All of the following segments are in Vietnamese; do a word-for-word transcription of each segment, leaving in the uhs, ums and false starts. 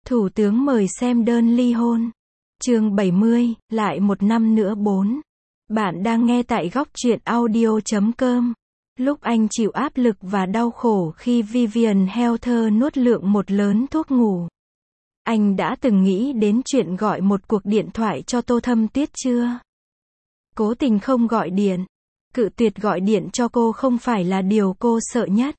Thủ tướng mời xem đơn ly hôn. Chương bảy mươi, lại một năm nữa bốn. Bạn đang nghe tại góc truyện audio chấm com. Lúc anh chịu áp lực và đau khổ khi Vivian Heather nuốt lượng một lớn thuốc ngủ, anh đã từng nghĩ đến chuyện gọi một cuộc điện thoại cho Tô Thâm Tuyết chưa? Cố tình không gọi điện. Cự tuyệt gọi điện cho cô không phải là điều cô sợ nhất.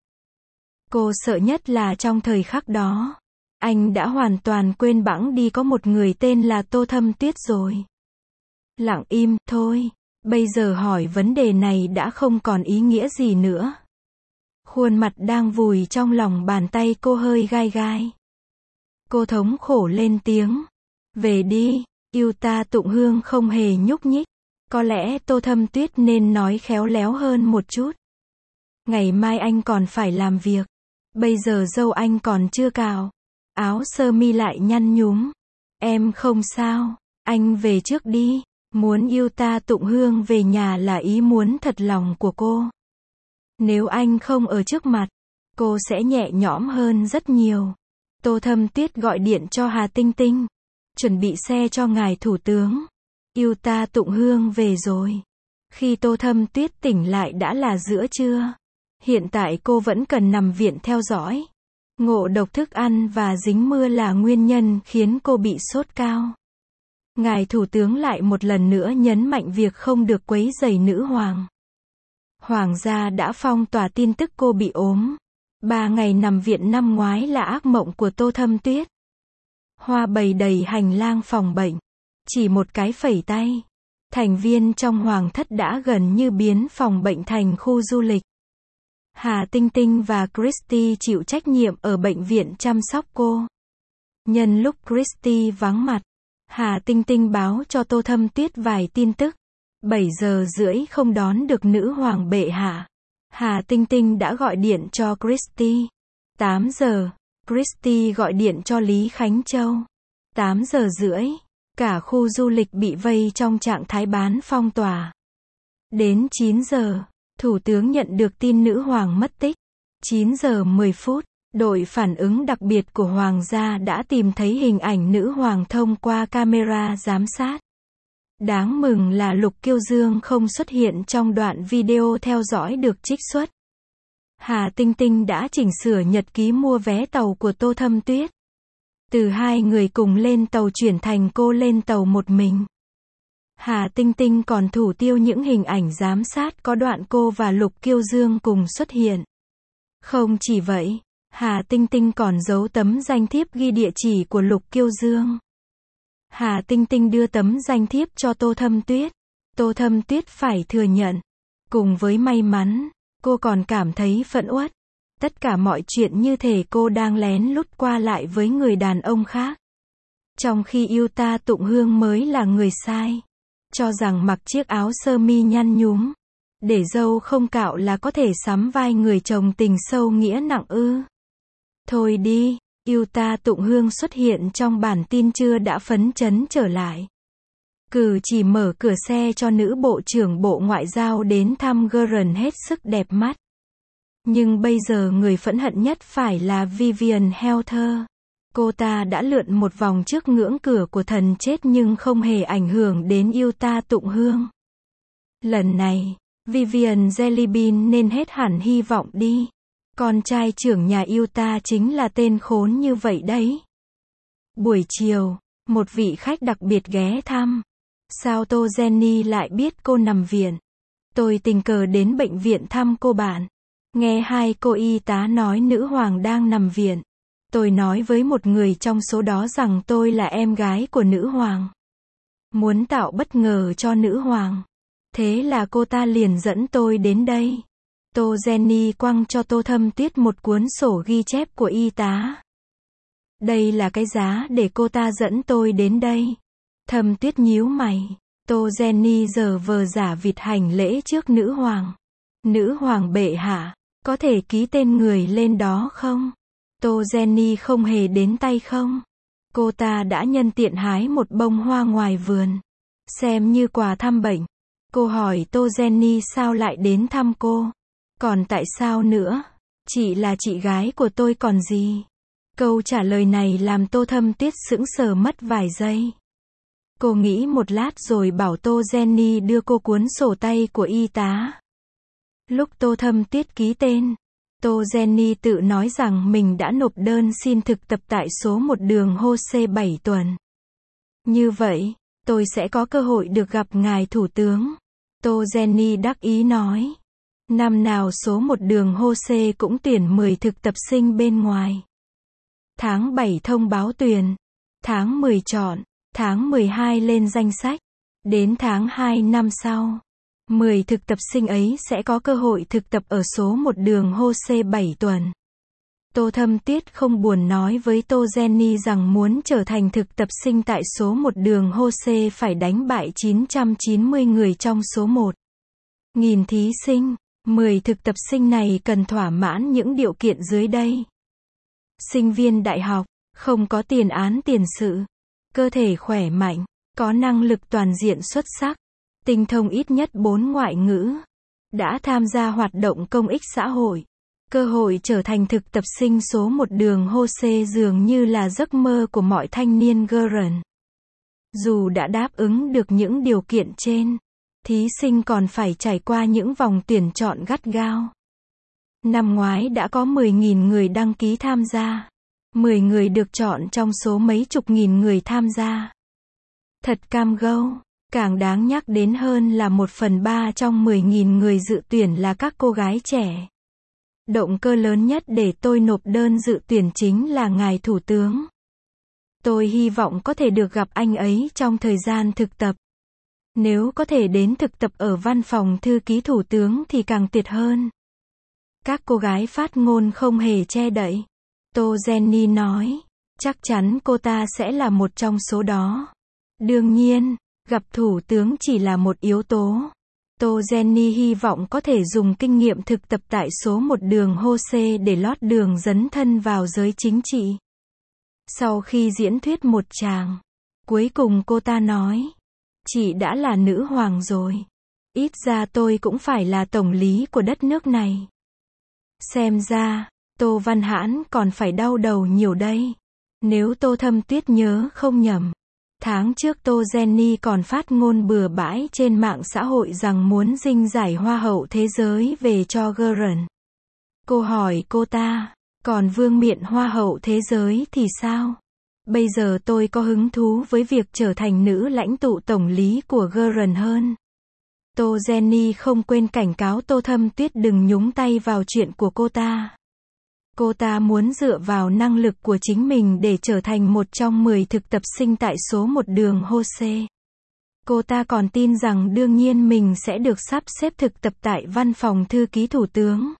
Cô sợ nhất là trong thời khắc đó, anh đã hoàn toàn quên bẵng đi có một người tên là Tô Thâm Tuyết rồi. Lặng im, thôi. Bây giờ hỏi vấn đề này đã không còn ý nghĩa gì nữa. Khuôn mặt đang vùi trong lòng bàn tay cô hơi gai gai. Cô thống khổ lên tiếng. Về đi, yêu ta. Tụng Hương không hề nhúc nhích. Có lẽ Tô Thâm Tuyết nên nói khéo léo hơn một chút. Ngày mai anh còn phải làm việc. Bây giờ râu anh còn chưa cạo. Áo sơ mi lại nhăn nhúm. Em không sao, anh về trước đi. Muốn yêu ta. Tụng Hương về nhà là ý muốn thật lòng của cô. Nếu anh không ở trước mặt, cô sẽ nhẹ nhõm hơn rất nhiều. Tô Thâm Tuyết gọi điện cho Hà Tinh Tinh. Chuẩn bị xe cho ngài thủ tướng. Yêu ta. Tụng Hương về rồi. Khi Tô Thâm Tuyết tỉnh lại đã là giữa trưa. Hiện tại cô vẫn cần nằm viện theo dõi. Ngộ độc thức ăn và dính mưa là nguyên nhân khiến cô bị sốt cao. Ngài thủ tướng lại một lần nữa nhấn mạnh việc không được quấy rầy nữ hoàng. Hoàng gia đã phong tỏa tin tức cô bị ốm. Ba ngày nằm viện năm ngoái là ác mộng của Tô Thâm Tuyết. Hoa bày đầy hành lang phòng bệnh. Chỉ một cái phẩy tay, thành viên trong hoàng thất đã gần như biến phòng bệnh thành khu du lịch. Hà Tinh Tinh và Christy chịu trách nhiệm ở bệnh viện chăm sóc cô. Nhân lúc Christy vắng mặt, Hà Tinh Tinh báo cho Tô Thâm Tuyết vài tin tức. bảy giờ rưỡi không đón được nữ hoàng bệ hạ. Hà Tinh Tinh đã gọi điện cho Christy. tám giờ, Christy gọi điện cho Lý Khánh Châu. tám giờ rưỡi, cả khu du lịch bị vây trong trạng thái bán phong tỏa. Đến chín giờ, Thủ tướng nhận được tin nữ hoàng mất tích. chín giờ mười phút, đội phản ứng đặc biệt của Hoàng gia đã tìm thấy hình ảnh nữ hoàng thông qua camera giám sát. Đáng mừng là Lục Kiêu Dương không xuất hiện trong đoạn video theo dõi được trích xuất. Hà Tinh Tinh đã chỉnh sửa nhật ký mua vé tàu của Tô Thâm Tuyết. Từ hai người cùng lên tàu chuyển thành cô lên tàu một mình. Hà Tinh Tinh còn thủ tiêu những hình ảnh giám sát có đoạn cô và Lục Kiêu Dương cùng xuất hiện. Không chỉ vậy, Hà Tinh Tinh còn giấu tấm danh thiếp ghi địa chỉ của Lục Kiêu Dương. Hà Tinh Tinh đưa tấm danh thiếp cho Tô Thâm Tuyết. Tô Thâm Tuyết phải thừa nhận. Cùng với may mắn, cô còn cảm thấy phẫn uất. Tất cả mọi chuyện như thể cô đang lén lút qua lại với người đàn ông khác. Trong khi yêu ta. Tụng Hương mới là người sai. Cho rằng mặc chiếc áo sơ mi nhăn nhúm, để râu không cạo là có thể sắm vai người chồng tình sâu nghĩa nặng ư. Thôi đi, yêu ta. Tụng Hương xuất hiện trong bản tin chưa đã phấn chấn trở lại. Cử chỉ mở cửa xe cho nữ bộ trưởng Bộ Ngoại giao đến thăm Gordon hết sức đẹp mắt. Nhưng bây giờ người phẫn hận nhất phải là Vivian Heather. Cô ta đã lượn một vòng trước ngưỡng cửa của thần chết nhưng không hề ảnh hưởng đến yêu ta. Tụng Hương. Lần này, Vivian Jellybean nên hết hẳn hy vọng đi. Con trai trưởng nhà yêu ta chính là tên khốn như vậy đấy. Buổi chiều, một vị khách đặc biệt ghé thăm. Sao Tô Jenny lại biết cô nằm viện? Tôi tình cờ đến bệnh viện thăm cô bạn. Nghe hai cô y tá nói nữ hoàng đang nằm viện. Tôi nói với một người trong số đó rằng tôi là em gái của nữ hoàng. Muốn tạo bất ngờ cho nữ hoàng. Thế là cô ta liền dẫn tôi đến đây. Tô Jenny quăng cho Tô Thâm Tuyết một cuốn sổ ghi chép của y tá. Đây là cái giá để cô ta dẫn tôi đến đây. Thâm Tuyết nhíu mày. Tô Jenny giờ vờ giả vịt hành lễ trước nữ hoàng. Nữ hoàng bệ hạ, có thể ký tên người lên đó không? Tô Jenny không hề đến tay không? Cô ta đã nhân tiện hái một bông hoa ngoài vườn. Xem như quà thăm bệnh. Cô hỏi Tô Jenny sao lại đến thăm cô. Còn tại sao nữa? Chị là chị gái của tôi còn gì. Câu trả lời này làm Tô Thâm Tuyết sững sờ mất vài giây. Cô nghĩ một lát rồi bảo Tô Jenny đưa cô cuốn sổ tay của y tá. Lúc Tô Thâm Tuyết ký tên, Tô Jenny tự nói rằng mình đã nộp đơn xin thực tập tại số một đường Jose bảy tuần. Như vậy, tôi sẽ có cơ hội được gặp ngài thủ tướng. Tô Jenny đắc ý nói. Năm nào số một đường Jose cũng tuyển mười thực tập sinh bên ngoài. Tháng bảy thông báo tuyển. Tháng mười chọn. Tháng mười hai lên danh sách. Đến tháng hai năm sau, mười thực tập sinh ấy sẽ có cơ hội thực tập ở số một đường Jose bảy tuần. Tô Thâm Tuyết không buồn nói với Tô Jenny rằng muốn trở thành thực tập sinh tại số một đường Jose phải đánh bại chín trăm chín mươi người trong số một nghìn thí sinh. mười thực tập sinh này cần thỏa mãn những điều kiện dưới đây. Sinh viên đại học, không có tiền án tiền sự, cơ thể khỏe mạnh, có năng lực toàn diện xuất sắc, tinh thông ít nhất bốn ngoại ngữ, đã tham gia hoạt động công ích xã hội. Cơ hội trở thành thực tập sinh số một đường Jose dường như là giấc mơ của mọi thanh niên Gurren. Dù đã đáp ứng được những điều kiện trên, thí sinh còn phải trải qua những vòng tuyển chọn gắt gao. Năm ngoái đã có mười nghìn người đăng ký tham gia. mười người được chọn trong số mấy chục nghìn người tham gia. Thật cam go. Càng đáng nhắc đến hơn là một phần ba trong mười nghìn người dự tuyển là các cô gái trẻ. Động cơ lớn nhất để tôi nộp đơn dự tuyển chính là ngài thủ tướng. Tôi hy vọng có thể được gặp anh ấy trong thời gian thực tập. Nếu có thể đến thực tập ở văn phòng thư ký thủ tướng thì càng tuyệt hơn. Các cô gái phát ngôn không hề che đậy. Tô Jenny nói, chắc chắn cô ta sẽ là một trong số đó. Đương nhiên, gặp thủ tướng chỉ là một yếu tố. Tô Jenny hy vọng có thể dùng kinh nghiệm thực tập tại số một đường Jose để lót đường dấn thân vào giới chính trị. Sau khi diễn thuyết một tràng, cuối cùng cô ta nói, chị đã là nữ hoàng rồi. Ít ra tôi cũng phải là tổng lý của đất nước này. Xem ra, Tô Văn Hãn còn phải đau đầu nhiều đây. Nếu Tô Thâm Tuyết nhớ không nhầm, tháng trước Tô Jenny còn phát ngôn bừa bãi trên mạng xã hội rằng muốn dinh giải Hoa hậu thế giới về cho Gurren. Cô hỏi cô ta, còn vương miện Hoa hậu thế giới thì sao? Bây giờ tôi có hứng thú với việc trở thành nữ lãnh tụ tổng lý của Gurren hơn. Tô Jenny không quên cảnh cáo Tô Thâm Tuyết đừng nhúng tay vào chuyện của cô ta. Cô ta muốn dựa vào năng lực của chính mình để trở thành một trong mười thực tập sinh tại số một đường Jose. Cô ta còn tin rằng đương nhiên mình sẽ được sắp xếp thực tập tại văn phòng thư ký thủ tướng.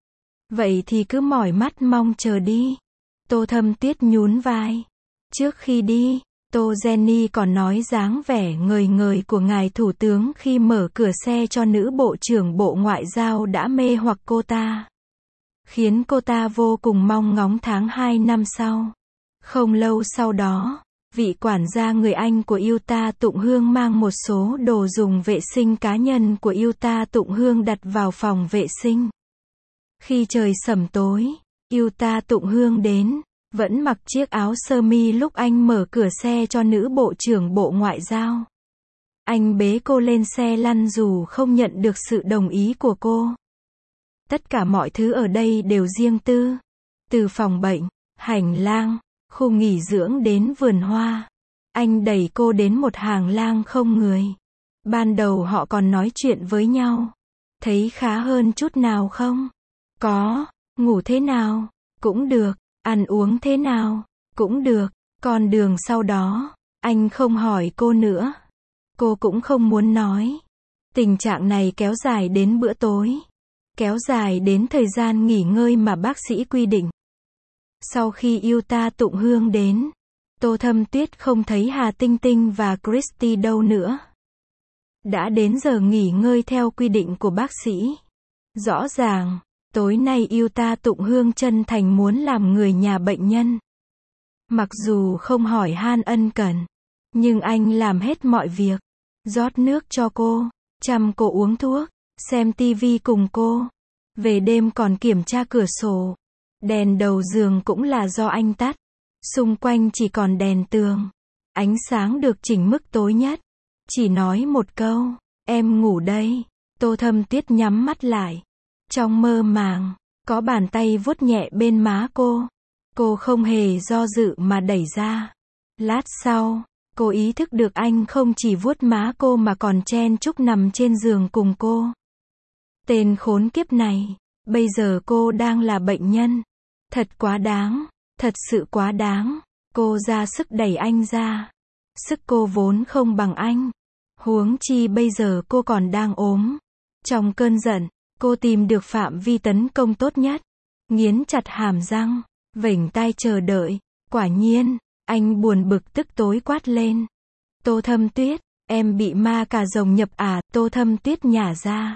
Vậy thì cứ mỏi mắt mong chờ đi. Tô Thâm Tuyết nhún vai. Trước khi đi, Tô Jenny còn nói dáng vẻ ngời ngời của ngài thủ tướng khi mở cửa xe cho nữ bộ trưởng Bộ Ngoại giao đã mê hoặc cô ta. Khiến cô ta vô cùng mong ngóng tháng hai năm sau. Không lâu sau đó, vị quản gia người Anh của Utah Tụng Hương mang một số đồ dùng vệ sinh cá nhân của Utah Tụng Hương đặt vào phòng vệ sinh. Khi trời sẩm tối, Utah Tụng Hương đến, vẫn mặc chiếc áo sơ mi lúc anh mở cửa xe cho nữ bộ trưởng Bộ Ngoại giao. Anh bế cô lên xe lăn dù không nhận được sự đồng ý của cô. Tất cả mọi thứ ở đây đều riêng tư. Từ phòng bệnh, hành lang, khu nghỉ dưỡng đến vườn hoa. Anh đẩy cô đến một hàng lang không người. Ban đầu họ còn nói chuyện với nhau. Thấy khá hơn chút nào không? Có. Ngủ thế nào? Cũng được. Ăn uống thế nào? Cũng được. Còn đường sau đó, anh không hỏi cô nữa. Cô cũng không muốn nói. Tình trạng này kéo dài đến bữa tối. Kéo dài đến thời gian nghỉ ngơi mà bác sĩ quy định. Sau khi Utah Tụng Hương đến, Tô Thâm Tuyết không thấy Hà Tinh Tinh và Christy đâu nữa. Đã đến giờ nghỉ ngơi theo quy định của bác sĩ. Rõ ràng, tối nay Utah Tụng Hương chân thành muốn làm người nhà bệnh nhân. Mặc dù không hỏi han ân cần, nhưng anh làm hết mọi việc. Rót nước cho cô, chăm cô uống thuốc, xem tivi cùng cô. Về đêm còn kiểm tra cửa sổ. Đèn đầu giường cũng là do anh tắt. Xung quanh chỉ còn đèn tường. Ánh sáng được chỉnh mức tối nhất. Chỉ nói một câu, em ngủ đây. Tô Thâm Tuyết nhắm mắt lại. Trong mơ màng, có bàn tay vuốt nhẹ bên má cô. Cô không hề do dự mà đẩy ra. Lát sau, cô ý thức được anh không chỉ vuốt má cô mà còn chen chúc nằm trên giường cùng cô. Tên khốn kiếp này, bây giờ cô đang là bệnh nhân. Thật quá đáng, thật sự quá đáng. Cô ra sức đẩy anh ra. Sức cô vốn không bằng anh. Huống chi bây giờ cô còn đang ốm. Trong cơn giận, cô tìm được phạm vi tấn công tốt nhất. Nghiến chặt hàm răng, vểnh tai chờ đợi. Quả nhiên, anh buồn bực tức tối quát lên. Tô Thâm Tuyết, em bị ma cà rồng nhập à? Tô Thâm Tuyết nhả ra.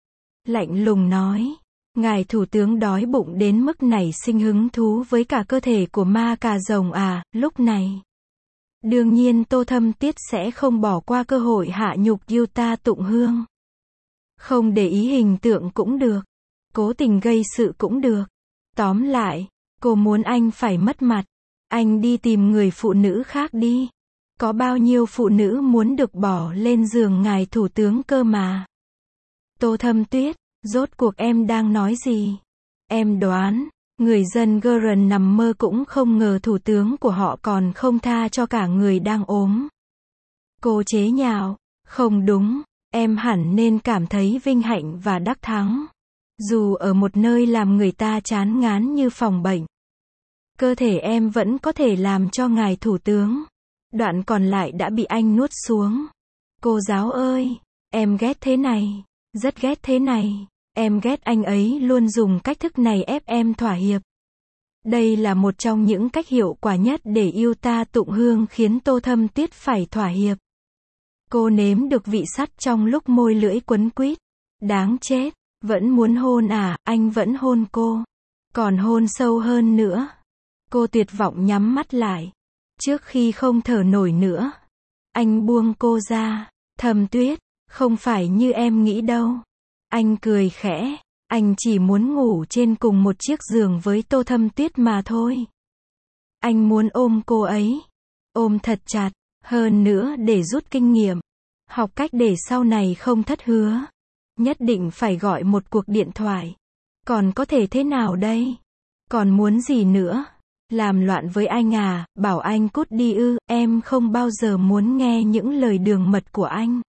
Lạnh lùng nói. Ngài thủ tướng đói bụng đến mức này sinh hứng thú với cả cơ thể của ma cà rồng à? Lúc này, đương nhiên Tô Thâm Tuyết sẽ không bỏ qua cơ hội hạ nhục Yuta Tụng Hương. Không để ý hình tượng cũng được. Cố tình gây sự cũng được. Tóm lại, cô muốn anh phải mất mặt. Anh đi tìm người phụ nữ khác đi. Có bao nhiêu phụ nữ muốn được bỏ lên giường ngài thủ tướng cơ mà. Tô Thâm Tuyết, rốt cuộc em đang nói gì? Em đoán, người dân Geren nằm mơ cũng không ngờ thủ tướng của họ còn không tha cho cả người đang ốm. Cô chế nhạo, không đúng, em hẳn nên cảm thấy vinh hạnh và đắc thắng. Dù ở một nơi làm người ta chán ngán như phòng bệnh, cơ thể em vẫn có thể làm cho ngài thủ tướng. Đoạn còn lại đã bị anh nuốt xuống. Cô giáo ơi, em ghét thế này, rất ghét thế này. Em ghét anh ấy luôn dùng cách thức này ép em thỏa hiệp. Đây là một trong những cách hiệu quả nhất để Yuta Tụng Hương khiến Tô Thâm Tuyết phải thỏa hiệp. Cô nếm được vị sắt trong lúc môi lưỡi quấn quýt. Đáng chết, vẫn muốn hôn à? Anh vẫn hôn cô. Còn hôn sâu hơn nữa. Cô tuyệt vọng nhắm mắt lại. Trước khi không thở nổi nữa, anh buông cô ra. Thâm Tuyết, không phải như em nghĩ đâu. Anh cười khẽ, anh chỉ muốn ngủ trên cùng một chiếc giường với Tô Thâm Tuyết mà thôi. Anh muốn ôm cô ấy, ôm thật chặt, hơn nữa để rút kinh nghiệm, học cách để sau này không thất hứa. Nhất định phải gọi một cuộc điện thoại. Còn có thể thế nào đây? Còn muốn gì nữa? Làm loạn với anh à? Bảo anh cút đi ư? Em không bao giờ muốn nghe những lời đường mật của anh.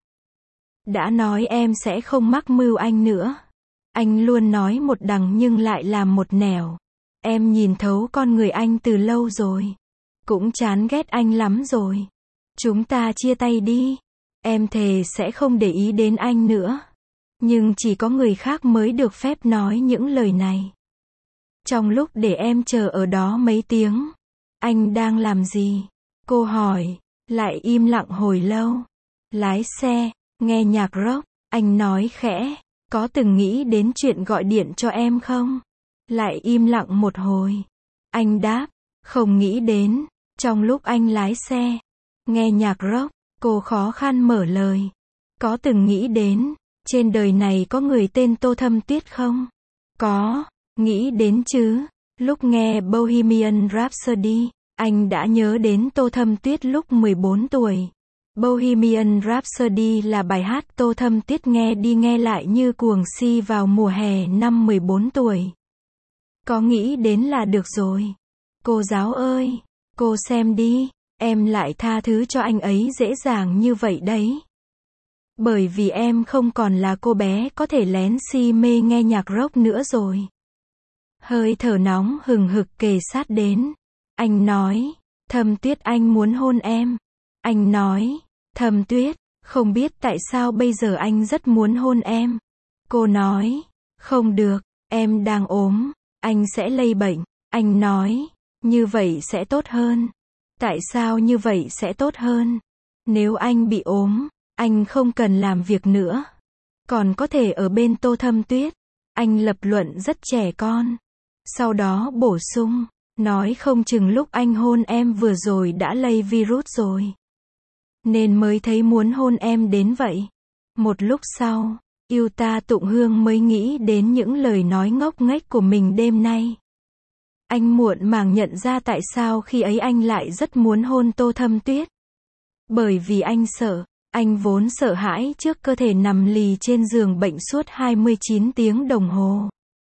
Đã nói em sẽ không mắc mưu anh nữa. Anh luôn nói một đằng nhưng lại làm một nẻo. Em nhìn thấu con người anh từ lâu rồi. Cũng chán ghét anh lắm rồi. Chúng ta chia tay đi. Em thề sẽ không để ý đến anh nữa. Nhưng chỉ có người khác mới được phép nói những lời này. Trong lúc để em chờ ở đó mấy tiếng, anh đang làm gì? Cô hỏi, lại im lặng hồi lâu. Lái xe, nghe nhạc rock, anh nói khẽ, có từng nghĩ đến chuyện gọi điện cho em không? Lại im lặng một hồi. Anh đáp, không nghĩ đến. Trong lúc anh lái xe, nghe nhạc rock, cô khó khăn mở lời. Có từng nghĩ đến, trên đời này có người tên Tô Thâm Tuyết không? Có, nghĩ đến chứ. Lúc nghe Bohemian Rhapsody, anh đã nhớ đến Tô Thâm Tuyết lúc mười bốn tuổi. Bohemian Rhapsody là bài hát Tô Thâm Tuyết nghe đi nghe lại như cuồng si vào mùa hè năm mười bốn tuổi. Có nghĩ đến là được rồi. Cô giáo ơi, cô xem đi, em lại tha thứ cho anh ấy dễ dàng như vậy đấy. Bởi vì em không còn là cô bé có thể lén si mê nghe nhạc rock nữa rồi. Hơi thở nóng hừng hực kề sát đến. Anh nói, Thâm Tuyết anh muốn hôn em. Anh nói, Thâm Tuyết, không biết tại sao bây giờ anh rất muốn hôn em. Cô nói, không được, em đang ốm, anh sẽ lây bệnh. Anh nói, như vậy sẽ tốt hơn. Tại sao như vậy sẽ tốt hơn? Nếu anh bị ốm, anh không cần làm việc nữa. Còn có thể ở bên Tô Thâm Tuyết. Anh lập luận rất trẻ con. Sau đó bổ sung, nói không chừng lúc anh hôn em vừa rồi đã lây virus rồi. Nên mới thấy muốn hôn em đến vậy. Một lúc sau, Yuta Tụng Hương mới nghĩ đến những lời nói ngốc nghếch của mình đêm nay. Anh muộn màng nhận ra tại sao khi ấy anh lại rất muốn hôn Tô Thâm Tuyết. Bởi vì anh sợ, anh vốn sợ hãi trước cơ thể nằm lì trên giường bệnh suốt hai mươi chín tiếng đồng hồ.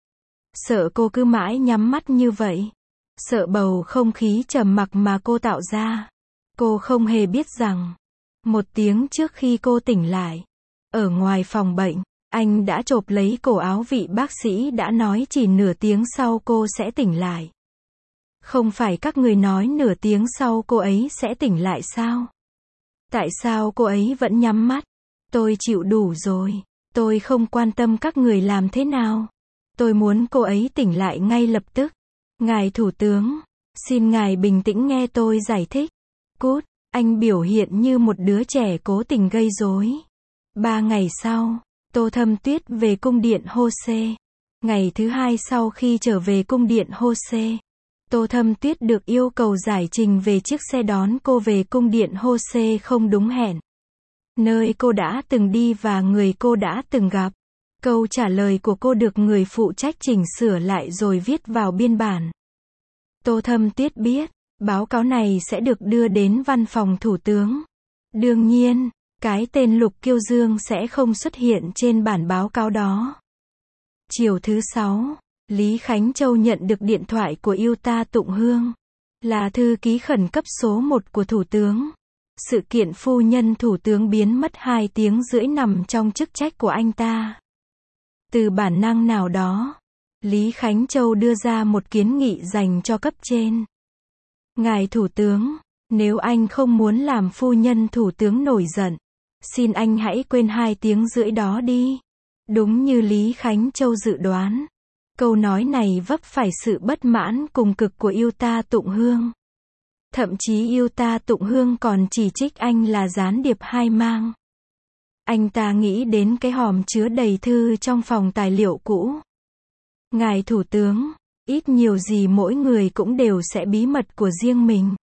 Sợ cô cứ mãi nhắm mắt như vậy. Sợ bầu không khí trầm mặc mà cô tạo ra. Cô không hề biết rằng, một tiếng trước khi cô tỉnh lại, ở ngoài phòng bệnh, anh đã chộp lấy cổ áo vị bác sĩ đã nói chỉ nửa tiếng sau cô sẽ tỉnh lại. Không phải các người nói nửa tiếng sau cô ấy sẽ tỉnh lại sao? Tại sao cô ấy vẫn nhắm mắt? Tôi chịu đủ rồi. Tôi không quan tâm các người làm thế nào. Tôi muốn cô ấy tỉnh lại ngay lập tức. Ngài Thủ tướng, xin ngài bình tĩnh nghe tôi giải thích. Cút, anh biểu hiện như một đứa trẻ cố tình gây rối. Ba ngày sau, Tô Thâm Tuyết về cung điện Hosea. Ngày thứ hai sau khi trở về cung điện Hosea, Tô Thâm Tuyết được yêu cầu giải trình về chiếc xe đón cô về cung điện Hosea không đúng hẹn. Nơi cô đã từng đi và người cô đã từng gặp. Câu trả lời của cô được người phụ trách chỉnh sửa lại rồi viết vào biên bản. Tô Thâm Tuyết biết, báo cáo này sẽ được đưa đến văn phòng thủ tướng. Đương nhiên, cái tên Lục Kiêu Dương sẽ không xuất hiện trên bản báo cáo đó. Chiều thứ sáu, Lý Khánh Châu nhận được điện thoại của Yuta Tụng Hương, là thư ký khẩn cấp số một của thủ tướng. Sự kiện phu nhân thủ tướng biến mất hai tiếng rưỡi nằm trong chức trách của anh ta. Từ bản năng nào đó, Lý Khánh Châu đưa ra một kiến nghị dành cho cấp trên. Ngài thủ tướng, nếu anh không muốn làm phu nhân thủ tướng nổi giận, xin anh hãy quên hai tiếng rưỡi đó đi. Đúng như Lý Khánh Châu dự đoán, câu nói này vấp phải sự bất mãn cùng cực của Yuta Tụng Hương. Thậm chí Yuta Tụng Hương còn chỉ trích anh là gián điệp hai mang. Anh ta nghĩ đến cái hòm chứa đầy thư trong phòng tài liệu cũ. Ngài thủ tướng, ít nhiều gì mỗi người cũng đều sẽ bí mật của riêng mình.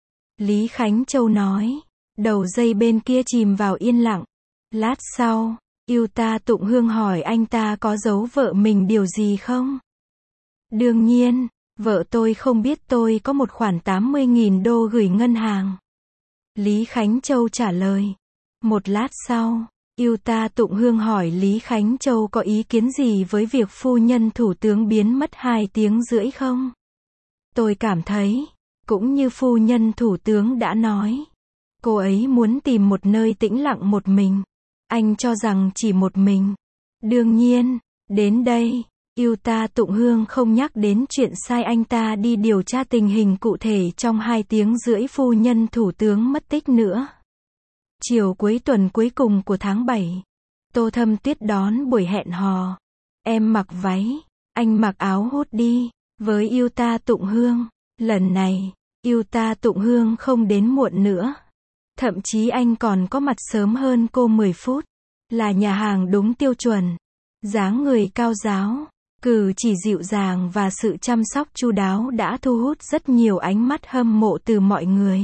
Lý Khánh Châu nói. Đầu dây bên kia chìm vào yên lặng. Lát sau, Yuta Tụng Hương hỏi anh ta có giấu vợ mình điều gì không? Đương nhiên, vợ tôi không biết tôi có một khoản tám mươi nghìn đô gửi ngân hàng. Lý Khánh Châu trả lời. Một lát sau, Yuta Tụng Hương hỏi Lý Khánh Châu có ý kiến gì với việc phu nhân thủ tướng biến mất hai tiếng rưỡi không? Tôi cảm thấy, cũng như phu nhân thủ tướng đã nói, cô ấy muốn tìm một nơi tĩnh lặng một mình. Anh cho rằng chỉ một mình. Đương nhiên, đến đây, Yuta Tụng Hương không nhắc đến chuyện sai anh ta đi điều tra tình hình cụ thể trong hai tiếng rưỡi phu nhân thủ tướng mất tích nữa. Chiều cuối tuần cuối cùng của tháng bảy, Tô Thâm Tuyết đón buổi hẹn hò. Em mặc váy, anh mặc áo hút đi, với Yuta Tụng Hương. Lần này, Yuta Tụng Hương không đến muộn nữa. Thậm chí anh còn có mặt sớm hơn cô mười phút. Là nhà hàng đúng tiêu chuẩn. Dáng người cao ráo, cử chỉ dịu dàng và sự chăm sóc chu đáo đã thu hút rất nhiều ánh mắt hâm mộ từ mọi người.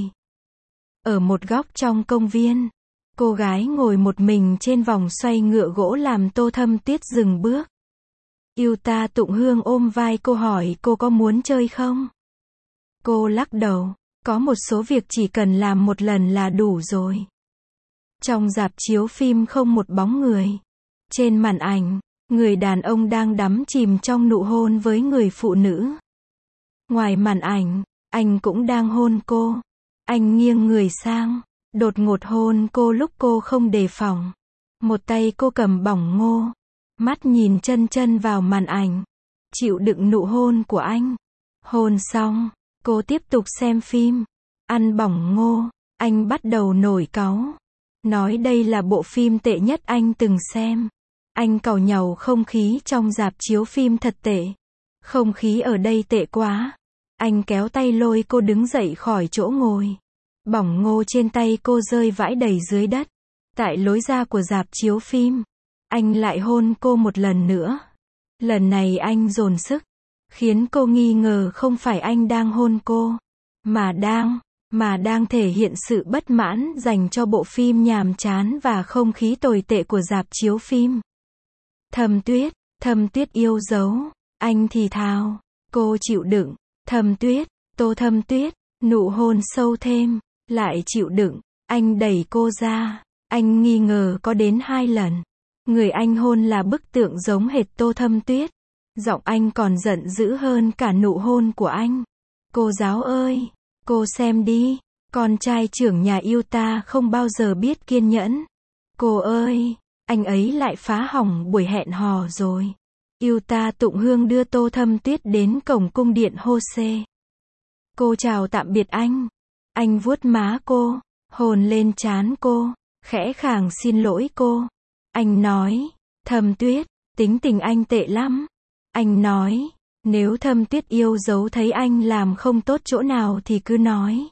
Ở một góc trong công viên, cô gái ngồi một mình trên vòng xoay ngựa gỗ làm Tô Thâm Tuyết dừng bước. Yuta Tụng Hương ôm vai cô hỏi cô có muốn chơi không? Cô lắc đầu. Có một số việc chỉ cần làm một lần là đủ rồi. Trong rạp chiếu phim không một bóng người. Trên màn ảnh, người đàn ông đang đắm chìm trong nụ hôn với người phụ nữ. Ngoài màn ảnh, anh cũng đang hôn cô. Anh nghiêng người sang, đột ngột hôn cô lúc cô không đề phòng. Một tay cô cầm bỏng ngô, mắt nhìn chân chân vào màn ảnh, chịu đựng nụ hôn của anh. Hôn xong, cô tiếp tục xem phim, ăn bỏng ngô. Anh bắt đầu nổi cáu, nói đây là bộ phim tệ nhất anh từng xem. Anh càu nhàu không khí trong rạp chiếu phim thật tệ. Không khí ở đây tệ quá. Anh kéo tay lôi cô đứng dậy khỏi chỗ ngồi. Bỏng ngô trên tay cô rơi vãi đầy dưới đất. Tại lối ra của rạp chiếu phim, anh lại hôn cô một lần nữa. Lần này anh dồn sức, khiến cô nghi ngờ không phải anh đang hôn cô, mà đang, mà đang thể hiện sự bất mãn dành cho bộ phim nhàm chán và không khí tồi tệ của rạp chiếu phim. Thâm Tuyết, Thâm Tuyết yêu dấu, anh thì thào, cô chịu đựng, Thâm Tuyết, Tô Thâm Tuyết, nụ hôn sâu thêm, lại chịu đựng, anh đẩy cô ra, anh nghi ngờ có đến hai lần. Người anh hôn là bức tượng giống hệt Tô Thâm Tuyết. Giọng anh còn giận dữ hơn cả nụ hôn của anh. Cô giáo ơi, cô xem đi, con trai trưởng nhà yêu ta không bao giờ biết kiên nhẫn. Cô ơi, anh ấy lại phá hỏng buổi hẹn hò rồi. Yêu ta tụng hương đưa Tô Thâm Tuyết đến cổng cung điện Hô-xê. Cô chào tạm biệt anh. Anh vuốt má cô, hôn lên trán cô, khẽ khàng xin lỗi cô. Anh nói, Thâm Tuyết, tính tình anh tệ lắm. Anh nói, nếu Thâm Tuyết yêu dấu thấy anh làm không tốt chỗ nào thì cứ nói.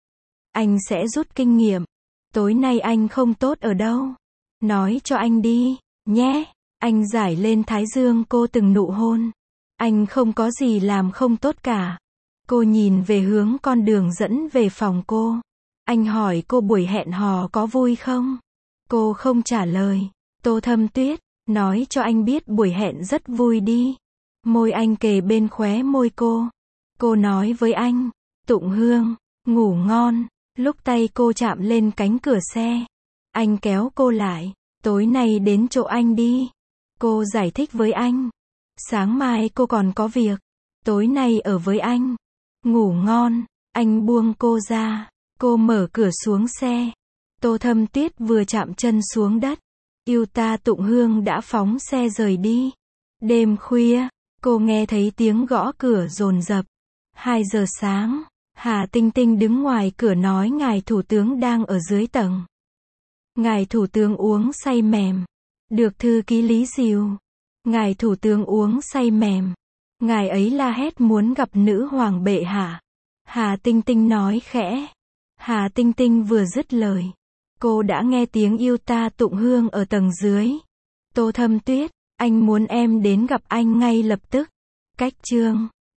Anh sẽ rút kinh nghiệm. Tối nay anh không tốt ở đâu. Nói cho anh đi, nhé. Anh giải lên thái dương cô từng nụ hôn. Anh không có gì làm không tốt cả. Cô nhìn về hướng con đường dẫn về phòng cô. Anh hỏi cô buổi hẹn hò có vui không? Cô không trả lời. Tô Thâm Tuyết, nói cho anh biết buổi hẹn rất vui đi. Môi anh kề bên khóe môi cô. Cô nói với anh, tụng hương, ngủ ngon. Lúc tay cô chạm lên cánh cửa xe, anh kéo cô lại. Tối nay đến chỗ anh đi. Cô giải thích với anh. Sáng mai cô còn có việc. Tối nay ở với anh. Ngủ ngon. Anh buông cô ra. Cô mở cửa xuống xe. Tô Thâm Tuyết vừa chạm chân xuống đất. Yêu ta tụng hương đã phóng xe rời đi. Đêm khuya, cô nghe thấy tiếng gõ cửa dồn dập. Hai giờ sáng, Hà Tinh Tinh đứng ngoài cửa nói ngài thủ tướng đang ở dưới tầng. Ngài thủ tướng uống say mềm. Được thư ký Lý dìu. Ngài thủ tướng uống say mềm. Ngài ấy la hét muốn gặp nữ hoàng bệ hạ. Hà Tinh Tinh nói khẽ. Hà Tinh Tinh vừa dứt lời, cô đã nghe tiếng yêu ta tụng hương ở tầng dưới. Tô Thâm Tuyết, anh muốn em đến gặp anh ngay lập tức. Cách chương